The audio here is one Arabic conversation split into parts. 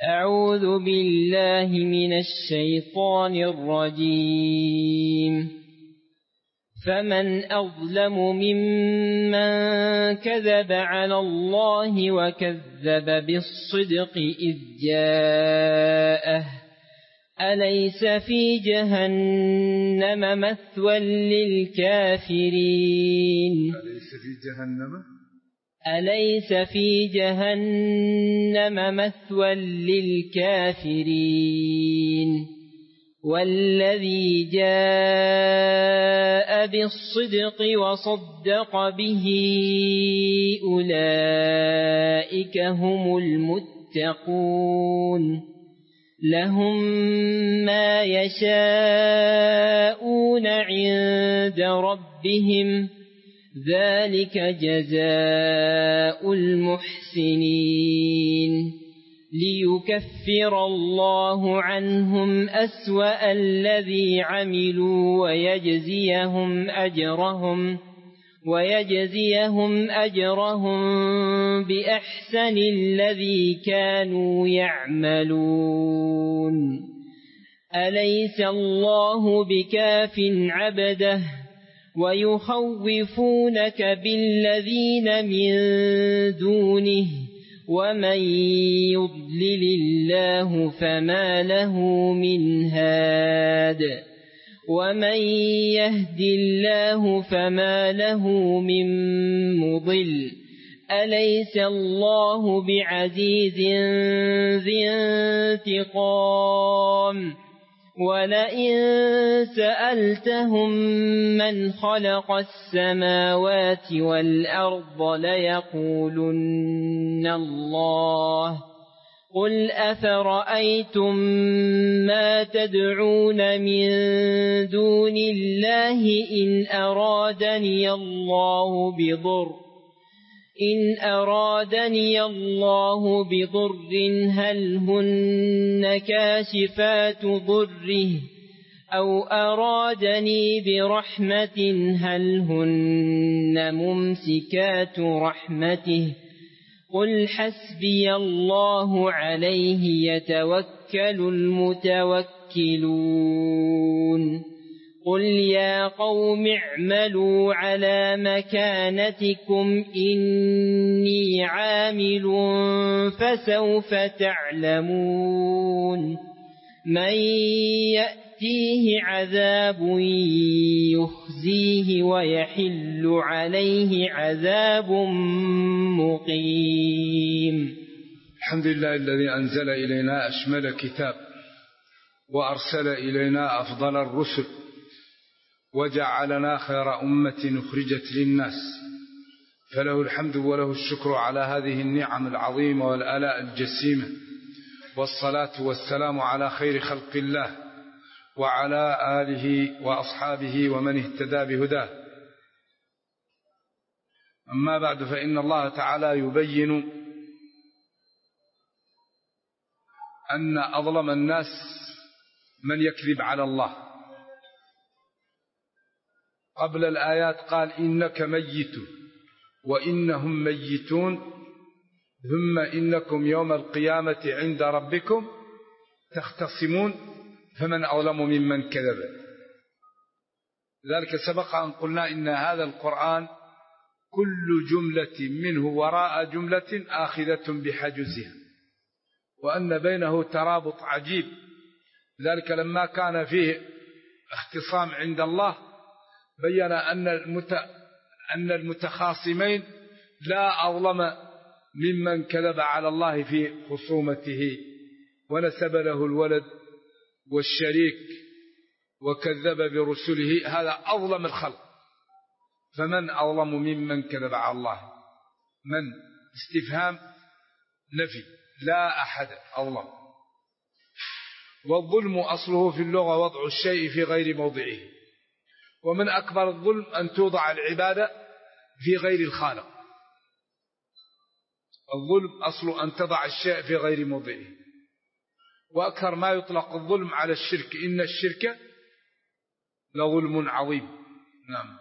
أعوذ بالله من الشيطان الرجيم. فمن أظلم ممن كذب على الله وكذب بالصدق إذ جاءه أليس في جهنم مثوى للكافرين أليس في جهنم مثوى للكافرين والذي جاء بالصدق وصدق به أولئك هم المتقون لهم ما يشاءون عند ربهم ذلك جزاء المحسنين ليكفر الله عنهم أسوأ الذي عملوا ويجزيهم أجرهم بأحسن الذي كانوا يعملون أليس الله بكاف عبده ويخوفونك بالذين من دونه ومن يضلل الله فما له من هاد ومن يهد الله فما له من مضل أليس الله بعزيز ذي انتقام ولئن سألتهم من خلق السماوات والأرض ليقولن الله قل أفرأيتم ما تدعون من دون الله إن أرادني الله بضر هل هن كاشفات ضره أو أرادني برحمة هل هن ممسكات رحمته قل حسبي الله عليه يتوكل المتوكلون قل يا قوم اعملوا على مكانتكم إني عامل فسوف تعلمون من يأتيه عذاب يخزيه ويحل عليه عذاب مقيم. الحمد لله الذي أنزل إلينا أشمل كتاب وأرسل إلينا أفضل الرسل وجعلنا خير أمة أخرجت للناس فله الحمد وله الشكر على هذه النعم العظيمة والآلاء الجسيمة والصلاة والسلام على خير خلق الله وعلى آله وأصحابه ومن اهتدى بهداه. أما بعد فإن الله تعالى يبين أن أظلم الناس من يكذب على الله. قبل الآيات قال إنك ميت وإنهم ميتون ثم إنكم يوم القيامة عند ربكم تختصمون فمن أظلم ممن كذب. لذلك سبق أن قلنا إن هذا القرآن كل جملة منه وراء جملة آخذة بحجزها وأن بينه ترابط عجيب. لذلك لما كان فيه اختصام عند الله بين أن المتخاصمين لا أظلم ممن كذب على الله في خصومته ونسب له الولد والشريك وكذب برسله، هذا أظلم الخلق. فمن أظلم ممن كذب على الله؟ من استفهام نفي، لا أحد أظلم. والظلم أصله في اللغة وضع الشيء في غير موضعه، ومن أكبر الظلم أن توضع العبادة في غير الخالق. الظلم أصله أن تضع الشيء في غير موضعه. وأكثر ما يطلق الظلم على الشرك، إن الشرك لظلم عظيم. نعم.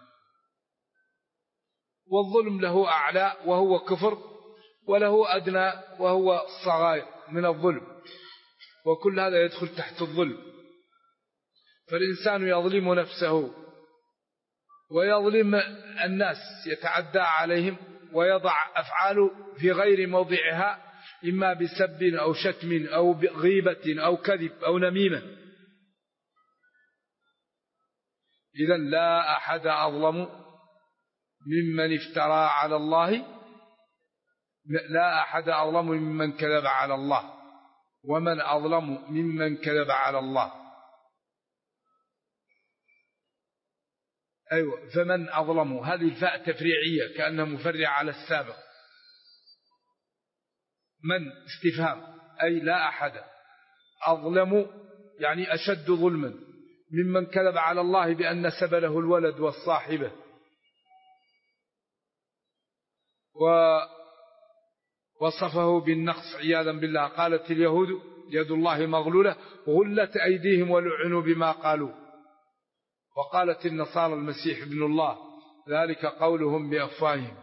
والظلم له أعلى وهو كفر، وله أدنى وهو الصغائر. من الظلم، وكل هذا يدخل تحت الظلم. فالإنسان يظلم نفسه ويظلم الناس، يتعدى عليهم ويضع أفعاله في غير موضعها، إما بسب أو شتم أو غيبة أو كذب أو نميمة. إذن لا أحد أظلم ممن افترى على الله، لا أحد أظلم ممن كذب على الله، ومن أظلم ممن كذب على الله. أيوة، فمن أظلم، هذه الفاء تفريعية كأنها مفرع على السابق. من استفهام، أي لا أحد أظلم يعني أشد ظلما ممن كذب على الله بأن نسب له الولد والصاحبة. ووصفه بالنقص عياذا بالله. قالت اليهود يد الله مغلولة غلت أيديهم ولعنوا بما قالوا. وقالت النصارى المسيح ابن الله، ذلك قولهم بأفواههم.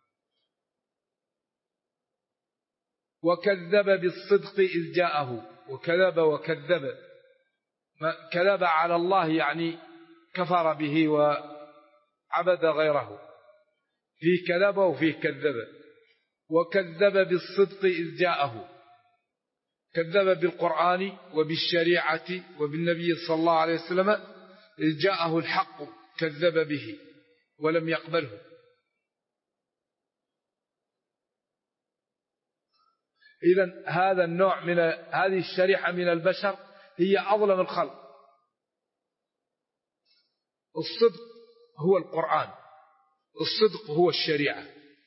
وكذب بالصدق إذ جاءه، وكذب كذب على الله يعني كفر به وعبد غيره، فيه كذب وفيه كذب. وكذب بالصدق إذ جاءه، كذب بالقرآن وبالشريعة وبالنبي صلى الله عليه وسلم إذ جاءه الحق كذب به ولم يقبله. إذن هذا النوع من هذه الشريحة من البشر هي أظلم الخلق. الصدق هو القرآن، الصدق هو الشريعة.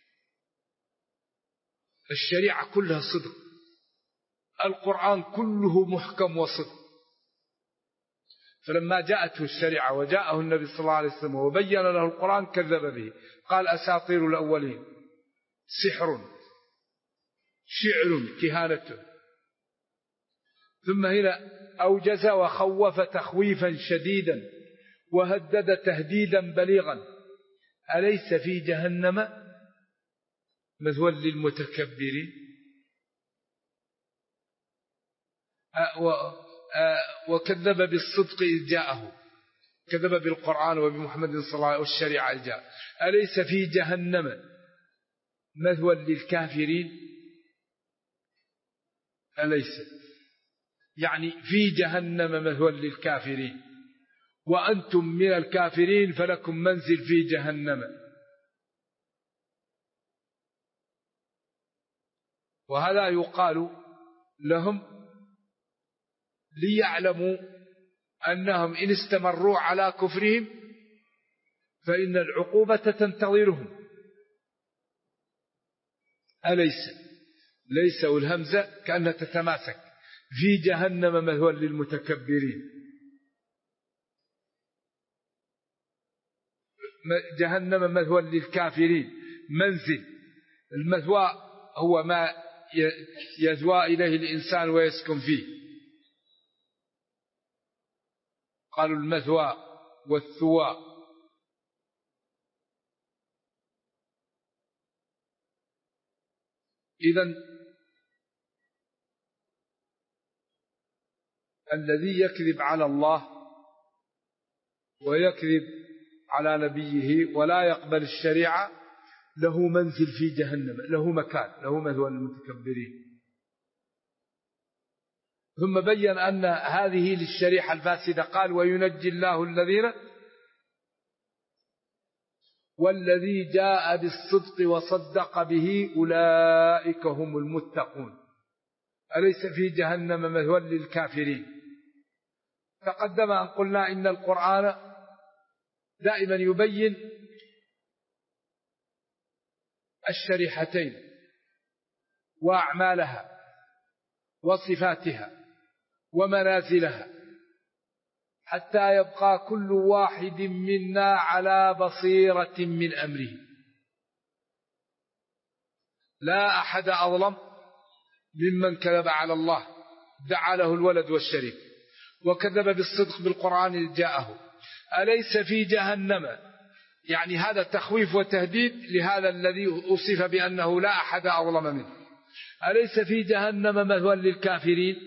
الشريعة كلها صدق، القرآن كله محكم وصدق. فلما جاءته الشريعة وجاءه النبي صلى الله عليه وسلم وبين له القرآن كذب به، قال أساطير الأولين، سحر، شعر، كهانته. ثم هنا أوجز وخوف تخويفا شديدا وهدد تهديدا بليغا، أليس في جهنم مثوى للمتكبرين. وكذب بالصدق إذ جاءه، كذب بالقرآن وبمحمد صلى الله عليه وسلم والشريعة إذ جاء. أليس في جهنم مثوى للكافرين، أليس يعني في جهنم مثوى للكافرين، وأنتم من الكافرين فلكم منزل في جهنم. وهذا يقال لهم ليعلموا أنهم إن استمروا على كفرهم فإن العقوبة تنتظرهم. ليس والهمزة كأنها تتماسك، في جهنم مثوى للمتكبرين. جهنم مثوى للكافرين، منزل. المثوى هو ما يثوى إليه الإنسان ويسكن فيه. قالوا المثوى والثوى. إذن الذي يكذب على الله ويكذب على نبيه ولا يقبل الشريعة له منزل في جهنم، له مكان، له مثوى للمتكبرين. ثم بين أن هذه للشريعة الفاسدة، قال وينجي الله الذين، والذي جاء بالصدق وصدق به أولئك هم المتقون. أليس في جهنم مثوى للكافرين. تقدم أن قلنا إن القرآن دائما يبين الشريحتين وأعمالها وصفاتها ومنازلها، حتى يبقى كل واحد منا على بصيرة من أمره. لا أحد أظلم ممن كذب على الله، دعا له الولد والشريك، وكذب بالصدق بالقرآن إذ جاءه. أليس في جهنم، يعني هذا تخويف وتهديد لهذا الذي أوصف بأنه لا أحد أظلم منه. أليس في جهنم مثوى للكافرين؟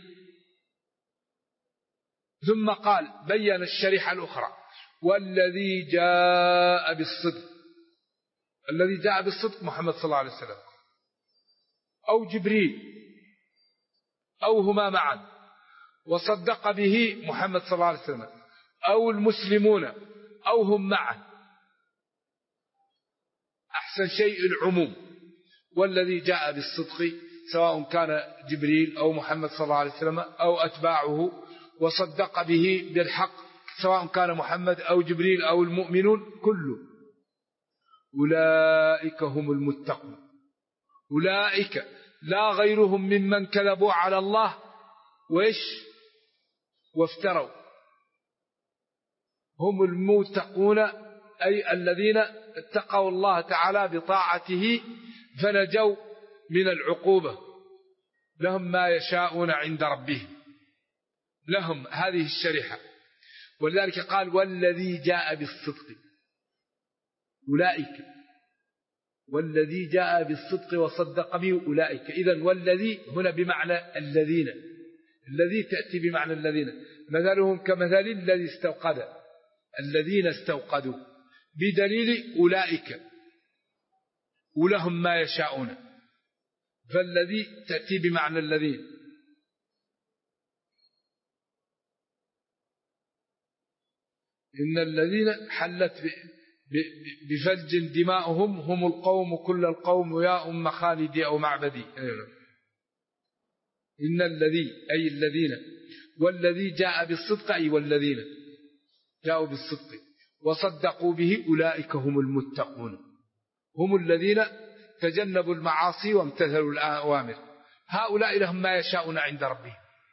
ثم قال بين الشريحة الأخرى والذي جاء بالصدق. الذي جاء بالصدق محمد صلى الله عليه وسلم أو جبريل أو هما معا، وصدق به محمد صلى الله عليه وسلم أو المسلمون أو هم معا. أحسن شيء العموم، والذي جاء بالصدق سواء كان جبريل أو محمد صلى الله عليه وسلم أو أتباعه وصدق به بالحق، سواء كان محمد أو جبريل أو المؤمنون كله، أولئك هم المتقون. أولئك لا غيرهم ممن كذبوا على الله وافتروا، هم المتقون أي الذين اتقوا الله تعالى بطاعته فنجوا من العقوبة. لهم ما يشاءون عند ربهم، لهم هذه الشريحة. ولذلك قال والذي جاء بالصدق. أولئك والذي جاء بالصدق وصدق به أولئك. إذن والذي هنا بمعنى الذين، الذي تأتي بمعنى الذين، مثلهم كمثل الذي استوقد، الذين استوقدوا، بدليل أولئك ولهم ما يشاءون، فالذي تأتي بمعنى الذين. إن الذين حلت بفلج دماؤهم هم القوم كل القوم يا أم خالدي أو معبدي. إن الذي أي الذين، والذي جاء بالصدق أي والذين جاءوا بالصدق وصدقوا به أولئك هم المتقون، هم الذين تجنبوا المعاصي وامتثلوا الأوامر. هؤلاء لهم ما يشاءون عند ربهم،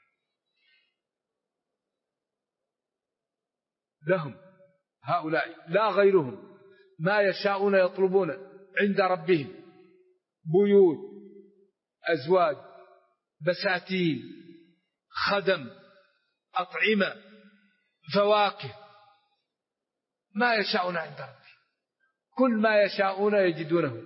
لهم هؤلاء لا غيرهم ما يشاءون يطلبون عند ربهم: بيوت، أزواج، بساتين، خدم، أطعمة، فواكه، ما يشاءون عند ربهم، كل ما يشاءون يجدونه.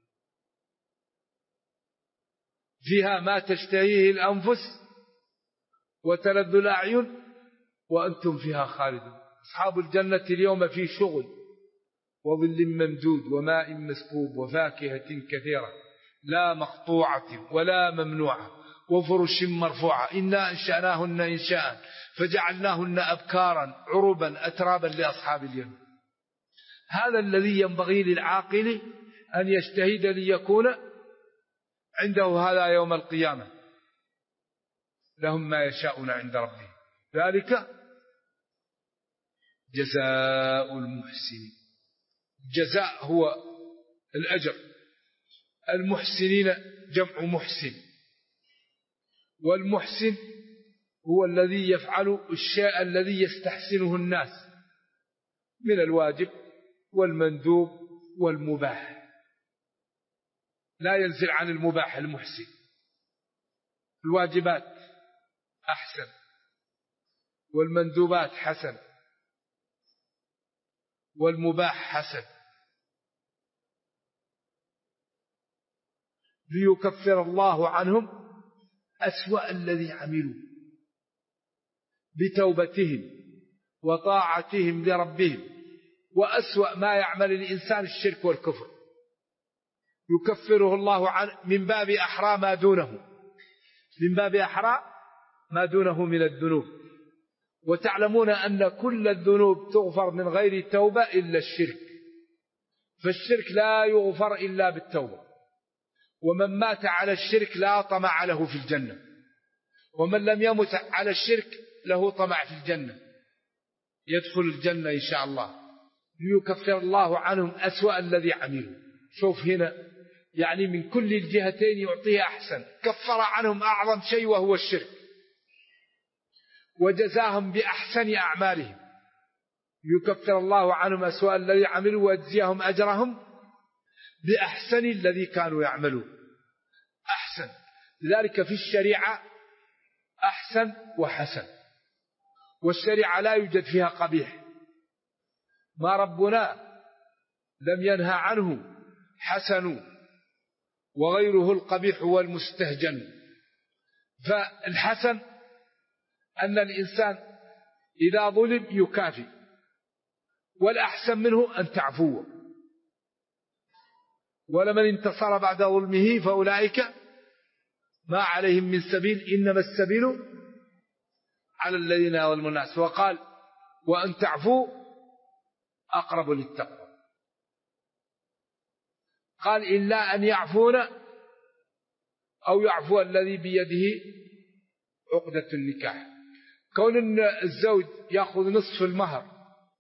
فيها ما تشتهيه الأنفس وتلذ الأعين وأنتم فيها خالدون. أصحاب الجنة اليوم في شغل وظل ممدود وماء مسكوب وفاكهة كثيرة لا مقطوعة ولا ممنوعة وفرش مرفوعة إنا أنشأناهن إنشاء فجعلناهن أبكارا عربا أترابا لأصحاب الجنة. هذا الذي ينبغي للعاقل أن يجتهد ليكون عنده هذا يوم القيامة. لهم ما يشاءون عند ربهم ذلك جزاء المحسنين. الجزاء هو الأجر، المحسنين جمع محسن، والمحسن هو الذي يفعل الشيء الذي يستحسنه الناس من الواجب والمندوب والمباح، لا ينزل عن المباح. المحسن الواجبات أحسن والمندوبات حسن والمباح حسن، ليكفر الله عنهم أسوأ الذي عملوا بتوبتهم وطاعتهم لربهم. وأسوأ ما يعمل الإنسان الشرك والكفر، يكفره الله عنه من باب أحرى ما دونه، من باب أحرى ما دونه من الذنوب. وتعلمون أن كل الذنوب تغفر من غير توبة إلا الشرك، فالشرك لا يغفر إلا بالتوبة. ومن مات على الشرك لا طمع له في الجنة، ومن لم يمت على الشرك له طمع في الجنة، يدخل الجنة إن شاء الله. ليكفر الله عنهم أسوأ الذي عملوا. شوف هنا يعني من كل الجهتين يعطيه أحسن، كفر عنهم أعظم شيء وهو الشرك، وجزاهم بأحسن أعمالهم. يكفر الله عنهم أسوأ الذي عملوا ويجزيهم أجرهم بأحسن الذي كانوا يعملون. أحسن، لذلك في الشريعة أحسن وحسن، والشريعة لا يوجد فيها قبيح. ما ربنا لم ينهى عنه حسن وغيره القبيح والمستهجن. فالحسن أن الإنسان إذا ظلم يكافئ، والأحسن منه أن تعفو، ولمن انتصر بعد ظلمه فأولئك ما عليهم من سبيل إنما السبيل على الذين يظلمون الناس. وقال وأن تعفو أقرب للتقوى. قال إلا أن يعفون أو يعفو الذي بيده عقدة النكاح. كون أن الزوج يأخذ نصف المهر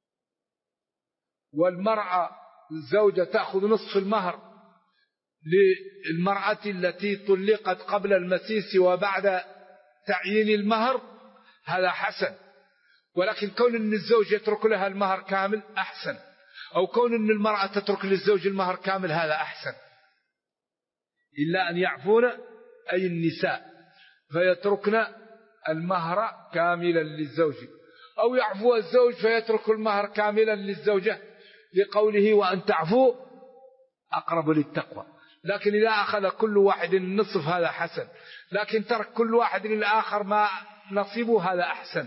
والمرأة الزوجة تأخذ نصف المهر للمرأة التي طلقت قبل المسيس وبعد تعيين المهر هذا حسن. ولكن كون أن الزوج يترك لها المهر كامل أحسن، أو كون أن المرأة تترك للزوج المهر كامل هذا أحسن. إلا أن يعفون أي النساء فيتركن المهر كاملا للزوج، أو يعفو الزوج فيترك المهر كاملا للزوجة لقوله وأن تعفو أقرب للتقوى. لكن إذا أخذ كل واحد النصف هذا حسن، لكن ترك كل واحد للآخر ما نصيبه هذا أحسن.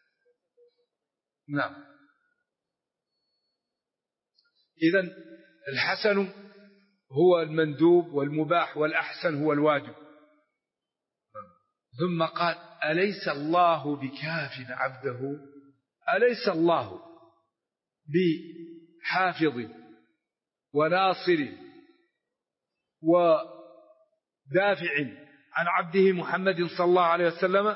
نعم. إذن الحسن هو المندوب والمباح، والأحسن هو الواجب. ثم قال أليس الله بكاف عبده، أليس الله بحافظ وناصر ودافع عن عبده محمد صلى الله عليه وسلم؟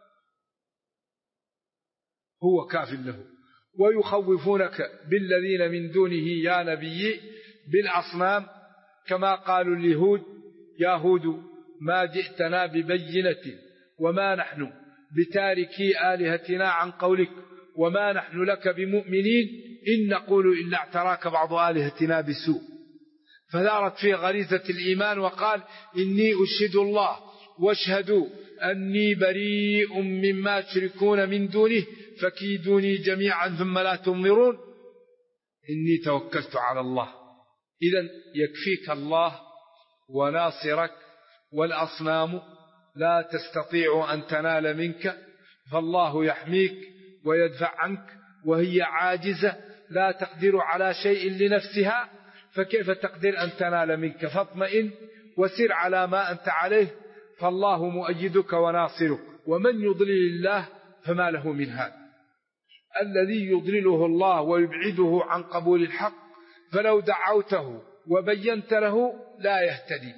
هو كاف له. ويخوفونك بالذين من دونه يا نبي بالأصنام، كما قالوا اليهود يا هود ما جئتنا ببينة وما نحن بتاركي آلهتنا عن قولك وما نحن لك بمؤمنين إن نقول إلا اعتراك بعض آلهتنا بسوء. فدارت فيه غريزة الإيمان وقال إني أشهد الله واشهدوا أني بريء مما تشركون من دونه فكيدوني جميعا ثم لا تنظرون إني توكلت على الله. إذن يكفيك الله وناصرك، والأصنام لا تستطيع أن تنال منك، فالله يحميك ويدفع عنك، وهي عاجزة لا تقدر على شيء لنفسها، فكيف تقدر أن تنال منك؟ فاطمئن وسر على ما أنت عليه، فالله مؤيدك وناصرك. ومن يضلل الله فما له من هاد. الذي يضلله الله ويبعده عن قبول الحق فلو دعوته وبينت له لا يهتدي.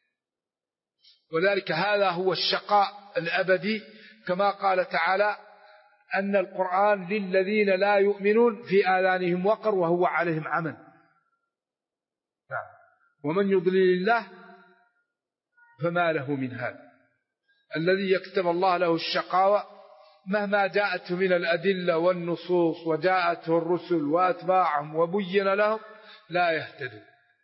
وذلك هذا هو الشقاء الأبدي، كما قال تعالى أن القرآن للذين لا يؤمنون في آذانهم وقر وهو عليهم عمى. ومن يضلل الله فما له من هاد. الذي يكتب الله له الشقاوة مهما جاءته من الأدلة والنصوص وجاءته الرسل وأتباعهم وبين لهم لا يهتدوا.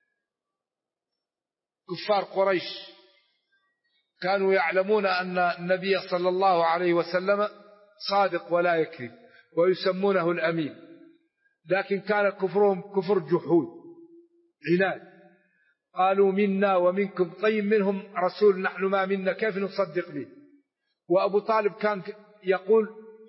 كفار قريش كانوا يعلمون أن النبي صلى الله عليه وسلم صادق ولا يكذب ويسمونه الأمين، لكن كان كفرهم كفر جحود عناد. قالوا منا ومنكم، طيب منهم رسول نحن ما منا، كيف نصدق به؟ وأبو طالب كان يقول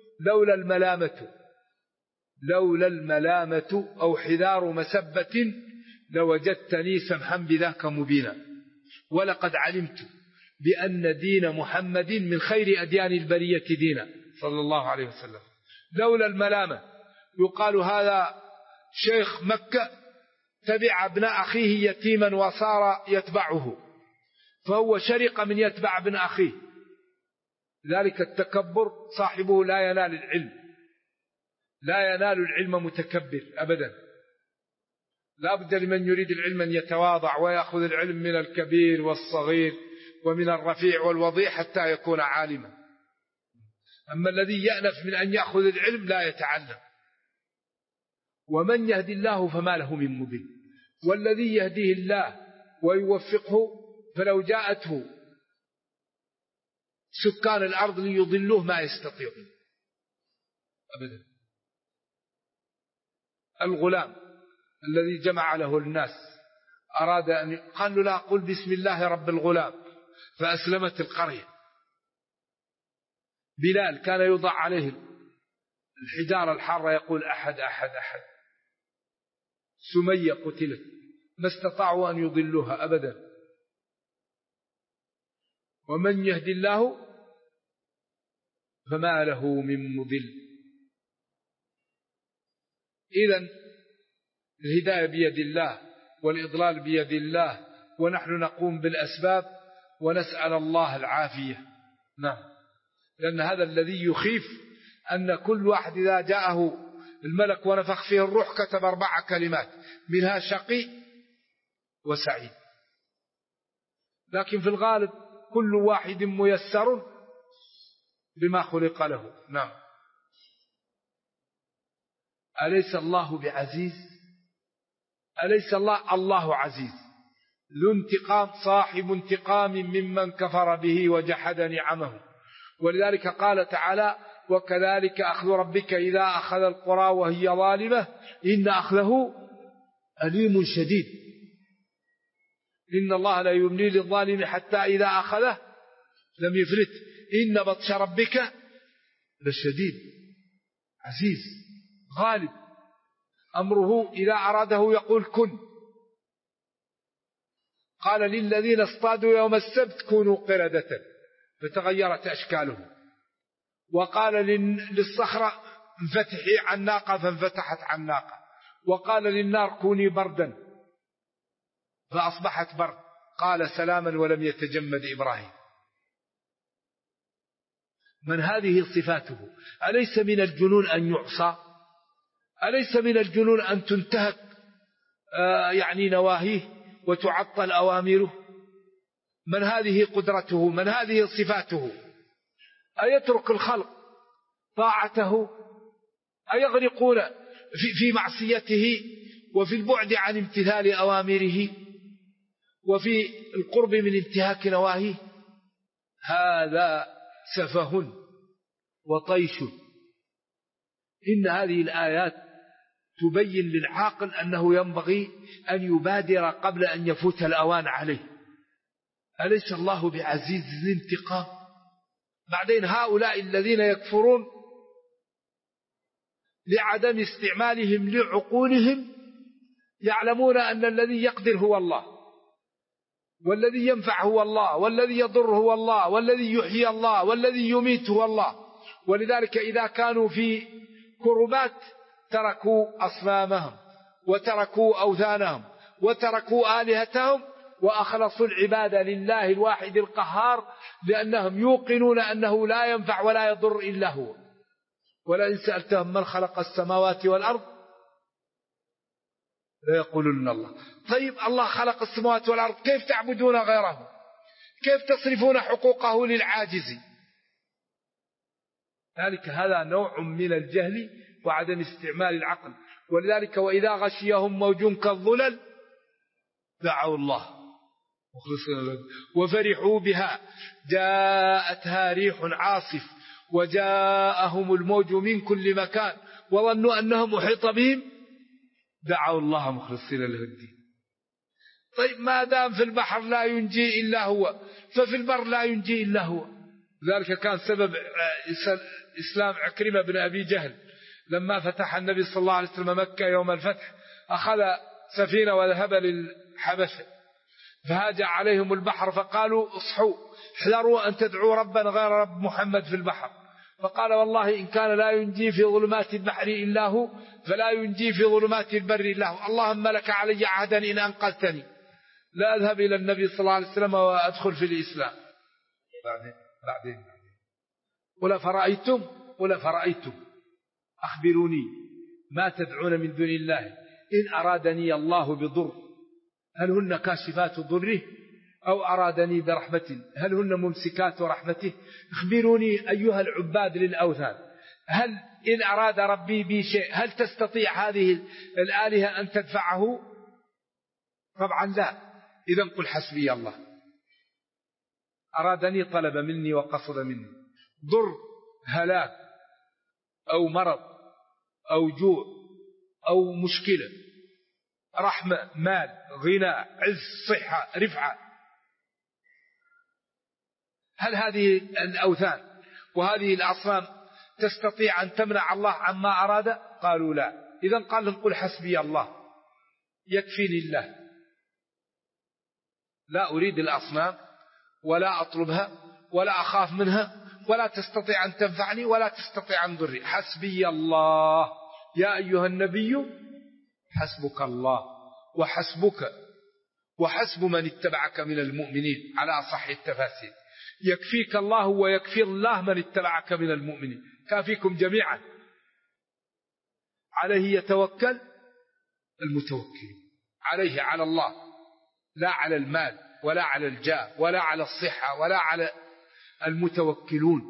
لولا الملامة أو حذار مسبة لوجدتني سمحا بذاك مبينا، ولقد علمت بأن دين محمد من خير أديان البرية دينا صلى الله عليه وسلم. لولا الملامة، يقال هذا شيخ مكة تبع ابن أخيه يتيما وصار يتبعه، فهو شرق من يتبع ابن أخيه. ذلك التكبر صاحبه لا ينال العلم، لا ينال العلم متكبر أبدا. لا بد لمن يريد العلم أن يتواضع ويأخذ العلم من الكبير والصغير ومن الرفيع والوضيع حتى يكون عالما. أما الذي يأنف من أن يأخذ العلم لا يتعلم. ومن يهدي الله فما له من مضل، والذي يهديه الله ويوفقه فلو جاءته سكان الأرض ليضلوه ما يستطيعون أبدا. الغلام الذي جمع له الناس أراد أن قال له لا، قل بسم الله رب الغلام، فأسلمت القرية. بلال كان يوضع عليه الحجارة الحارة يقول أحد أحد أحد. سمية قتلت، ما استطاعوا أن يضلوها أبدا. ومن يهدي الله فما له من مضل. إذن الهداية بيد الله والإضلال بيد الله، ونحن نقوم بالأسباب ونسأل الله العافية. نعم، لأن هذا الذي يخيف أن كل واحد إذا جاءه الملك ونفخ فيه الروح كتب 4 كلمات منها شقي وسعيد. لكن في الغالب كل واحد ميسر بما خلق له. نعم. أليس الله بعزيز؟ أليس الله عزيز ذو انتقام، صاحب انتقام ممن كفر به وجحد نعمه. ولذلك قال تعالى: وكذلك أخذ ربك إذا أخذ القرى وهي ظالمة إن أخذه أليم شديد. إن الله لا يملي للظالم حتى إذا أخذه لم يفلت إن بطش ربك لشديد. عزيز غالب، أمره إذا أراده يقول كن. قال للذين اصطادوا يوم السبت كونوا قردة فتغيرت أشكالهم، وقال للصخرة انفتحي عناقة فانفتحت عناقة، وقال للنار كوني بردا فأصبحت برد، قال سلاما ولم يتجمد إبراهيم. من هذه صفاته. أليس من الجنون أن يعصى؟ أليس من الجنون أن تنتهك نواهيه وتعطل أوامره؟ من هذه قدرته؟ من هذه صفاته؟ أيترك الخلق طاعته؟ أيغرقون في معصيته وفي البعد عن امتثال أوامره وفي القرب من انتهاك نواهيه؟ هذا سفه وطيش. إن هذه الآيات تبين للعاقل أنه ينبغي أن يبادر قبل أن يفوت الأوان عليه. أليس الله بعزيز ذي انتقام؟ بعدين هؤلاء الذين يكفرون لعدم استعمالهم لعقولهم يعلمون أن الذي يقدر هو الله، والذي ينفع هو الله، والذي يضر هو الله، والذي يحيي الله، والذي يميت هو الله. ولذلك إذا كانوا في كربات تركوا أصنامهم وتركوا أوثانهم وتركوا آلهتهم وأخلصوا العبادة لله الواحد القهار، لأنهم يوقنون أنه لا ينفع ولا يضر إلا هو. ولئن سألتهم من خلق السماوات والأرض ليقولن الله. طيب الله خلق السماوات والأرض، كيف تعبدون غيره؟ كيف تصرفون حقوقه للعاجز؟ ذلك هذا نوع من الجهل وعدم استعمال العقل. ولذلك وإذا غشيهم موج كالظلل دعوا الله مخلصين وفرحوا بها جاءتها ريح عاصف وجاءهم الموج من كل مكان وظنوا أنهم أحيط بهم دعوا الله مخلصين له الدين. طيب ما دام في البحر لا ينجي إلا هو، ففي البر لا ينجي إلا هو. ذلك كان سبب إسلام عكرمة بن أبي جهل لما فتح النبي صلى الله عليه وسلم مكة يوم الفتح، أخذ سفينة وذهب للحبشة، فهاج عليهم البحر فقالوا اصحوا احذروا أن تدعوا ربا غير رب محمد في البحر. فقال والله إن كان لا ينجي في ظلمات البحر إلا هو فلا ينجي في ظلمات البر إلا هو. اللهم لك علي عهدا إن أنقذتني لا أذهب إلى النبي صلى الله عليه وسلم وأدخل في الإسلام. بعدين قل فرأيتم أخبروني ما تدعون من دون الله إن أرادني الله بضر هل هن كاشفات ضره أو أرادني برحمة هل هن ممسكات رحمته. اخبروني أيها العباد للأوثان، هل إن أراد ربي بي شيء هل تستطيع هذه الآلهة أن تدفعه؟ طبعا لا. إذن قل حسبي الله. أرادني طلب مني وقصد مني ضر هلاك أو مرض أو جوع أو مشكلة رحمة، مال، غنى، عز، صحة، رفعة. هل هذه الأوثان وهذه الأصنام تستطيع أن تمنع الله عما أراد؟ قالوا لا. إذن قال لهم قل حسبي الله، يكفيني الله، لا أريد الأصنام ولا أطلبها ولا أخاف منها، ولا تستطيع أن تنفعني ولا تستطيع أن تضرني، حسبي الله. يا أيها النبي حسبك الله وحسبك وحسب من اتبعك من المؤمنين على أصح التفاسير. يكفيك الله ويكفي الله من اتبعك من المؤمنين، كافيكم جميعا. عليه يتوكل المتوكلون، عليه على الله، لا على المال ولا على الجاه ولا على الصحة ولا على المتوكلون.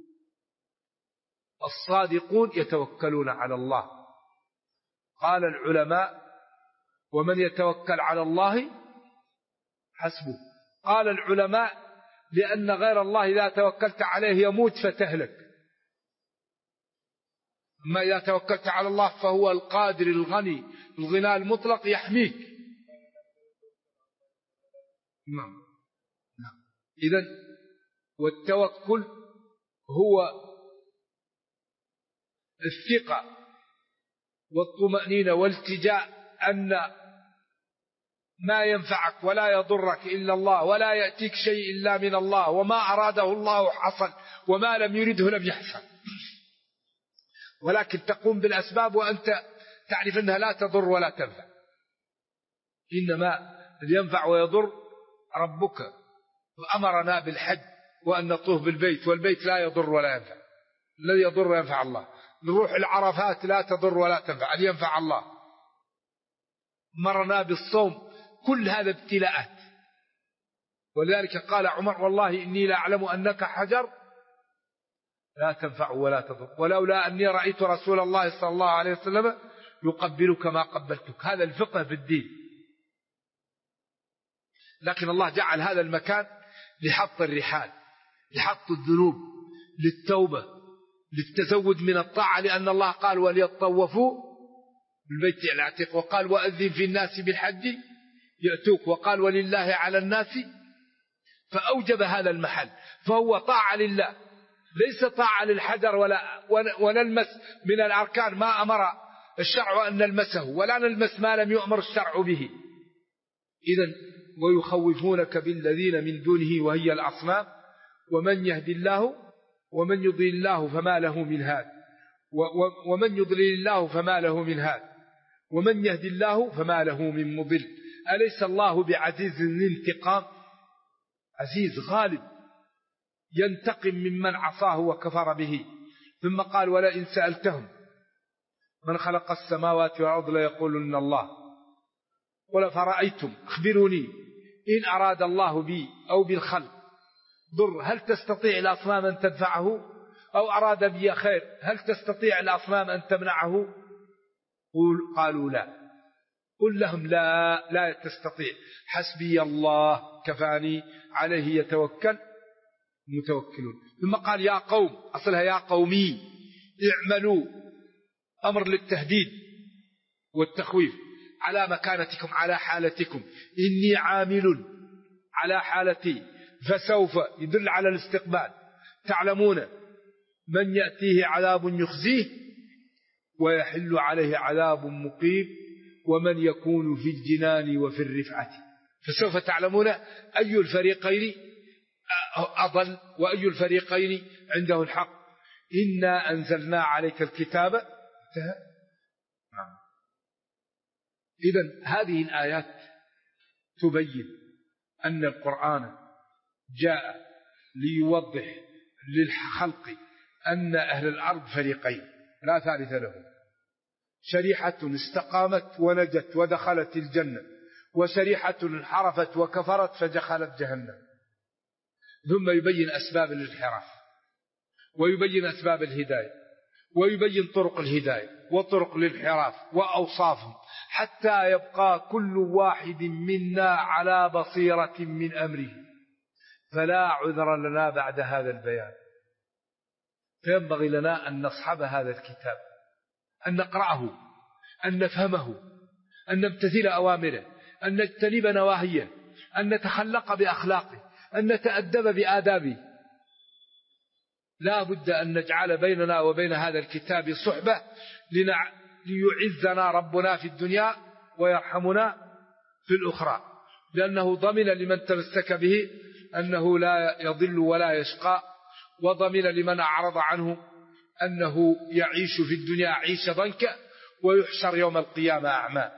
الصادقون يتوكلون على الله. قال العلماء ومن يتوكل على الله حسبه. قال العلماء لأن غير الله إذا توكلت عليه يموت فتهلك، أما إذا توكلت على الله فهو القادر الغني الغنى المطلق يحميك. نعم. إذن والتوكل هو الثقة والطمأنينة والالتجاء أن ما ينفعك ولا يضرك إلا الله، ولا يأتيك شيء إلا من الله، وما أراده الله حصل وما لم يرده لم يحصل. ولكن تقوم بالأسباب وأنت تعرف أنها لا تضر ولا تنفع. إنما ينفع ويضر ربك، وأمرنا بالحج وأن نطوف بالبيت، والبيت لا يضر ولا ينفع. الذي يضر ينفع الله. نروح العرفات لا تضر ولا تنفع، أن ينفع الله. أمرنا بالصوم. كل هذا ابتلاءات. ولذلك قال عمر والله إني لأعلم أنك حجر لا تنفع ولا تضر، ولولا أني رأيت رسول الله صلى الله عليه وسلم يقبلك ما قبلتك. هذا الفقه في الدين. لكن الله جعل هذا المكان لحط الرحال، لحط الذنوب، للتوبة، للتزود من الطاعة، لأن الله قال وليطوفوا بالبيت العتيق، وقال وأذن في الناس بالحج يأتوك، وقال ولله على الناس، فأوجب هذا المحل. فهو طاعة لله، ليس طاعة للحجر ونلمس من الأركان ما أمر الشرع أن نلمسه، ولا نلمس ما لم يؤمر الشرع به. إذن ويخوفونك بالذين من دونه وهي الأصنام ومن يهدي الله ومن يضلل الله فما له من هاد، ومن يضلل الله فما له من هاد، ومن يهدي الله فما له من مضل. أليس الله بعزيز الانتقام؟ عزيز غالب ينتقم ممن عصاه وكفر به. ثم قال ولئن سألتهم من خلق السماوات والأرض ليقولن الله، قل فرأيتم أخبروني إن أراد الله بي أو بالخلق ضر هل تستطيع الأصنام أن تدفعه؟ أو أراد بي خير هل تستطيع الأصنام أن تمنعه؟ قالوا لا. قل لهم لا تستطيع، حسبي الله كفاني عليه يتوكل المتوكلون. ثم قال يا قوم، أصلها يا قومي اعملوا، أمر للتهديد والتخويف، على مكانتكم على حالتكم، إني عامل على حالتي فسوف، يدل على الاستقبال، تعلمون من يأتيه عذاب يخزيه ويحل عليه عذاب مقيم ومن يكون في الجنان وفي الرفعة. فسوف تعلمون أي الفريقين أضل وأي الفريقين عنده الحق. إنا أنزلنا عليك الكتاب. إذن هذه الآيات تبين أن القرآن جاء ليوضح للخلق أن أهل الأرض فريقين لا ثالث لهم، شريحة استقامت ونجت ودخلت الجنة، وشريحة انحرفت وكفرت فدخلت جهنم. ثم يبين أسباب الانحراف ويبين أسباب الهداية ويبين طرق الهداية وطرق الانحراف وأوصافهم، حتى يبقى كل واحد منا على بصيرة من أمره، فلا عذر لنا بعد هذا البيان. فينبغي لنا أن نصحب هذا الكتاب، أن نقرأه، أن نفهمه، أن نمتثل أوامره، أن نجتنب نواهيه، أن نتخلق بأخلاقه، أن نتأدب بآدابه. لا بد أن نجعل بيننا وبين هذا الكتاب صحبة ليعزنا ربنا في الدنيا ويرحمنا في الأخرى، لأنه ضمن لمن تمسك به أنه لا يضل ولا يشقى، وضمن لمن أعرض عنه أنه يعيش في الدنيا عيش ضنكا ويحشر يوم القيامة أعمى.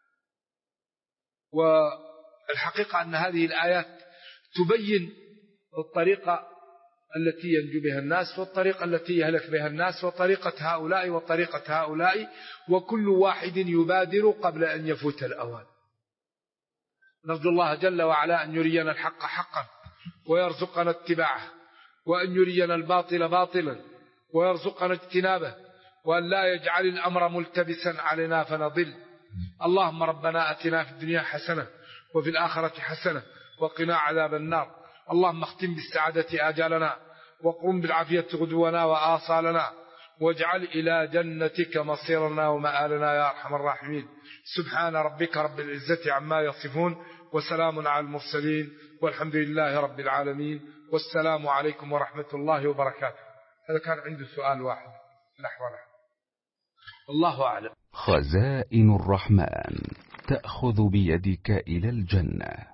والحقيقة أن هذه الآيات تبين الطريقة التي ينجو بها الناس والطريقة التي يهلك بها الناس وطريقة هؤلاء وطريقة هؤلاء، وكل واحد يبادر قبل أن يفوت الأوان. نرجو الله جل وعلا أن يرينا الحق حقا ويرزقنا اتباعه، وأن يرينا الباطل باطلا ويرزقنا اجتنابه، وأن لا يجعل الأمر ملتبسا علينا فنضل. اللهم ربنا أتنا في الدنيا حسنة وفي الآخرة حسنة وقنا عذاب النار. اللهم اختم بالسعادة آجالنا، وقم بالعافية غدونا وآصالنا، واجعل إلى جنتك مصيرنا ومآلنا يا أرحم الراحمين. سبحان ربك رب العزة عما يصفون، وسلام على المرسلين، والحمد لله رب العالمين، والسلام عليكم ورحمة الله وبركاته. هذا كان عنده سؤال واحد نحو الله أعلم. خزائن الرحمن تأخذ بيدك إلى الجنة.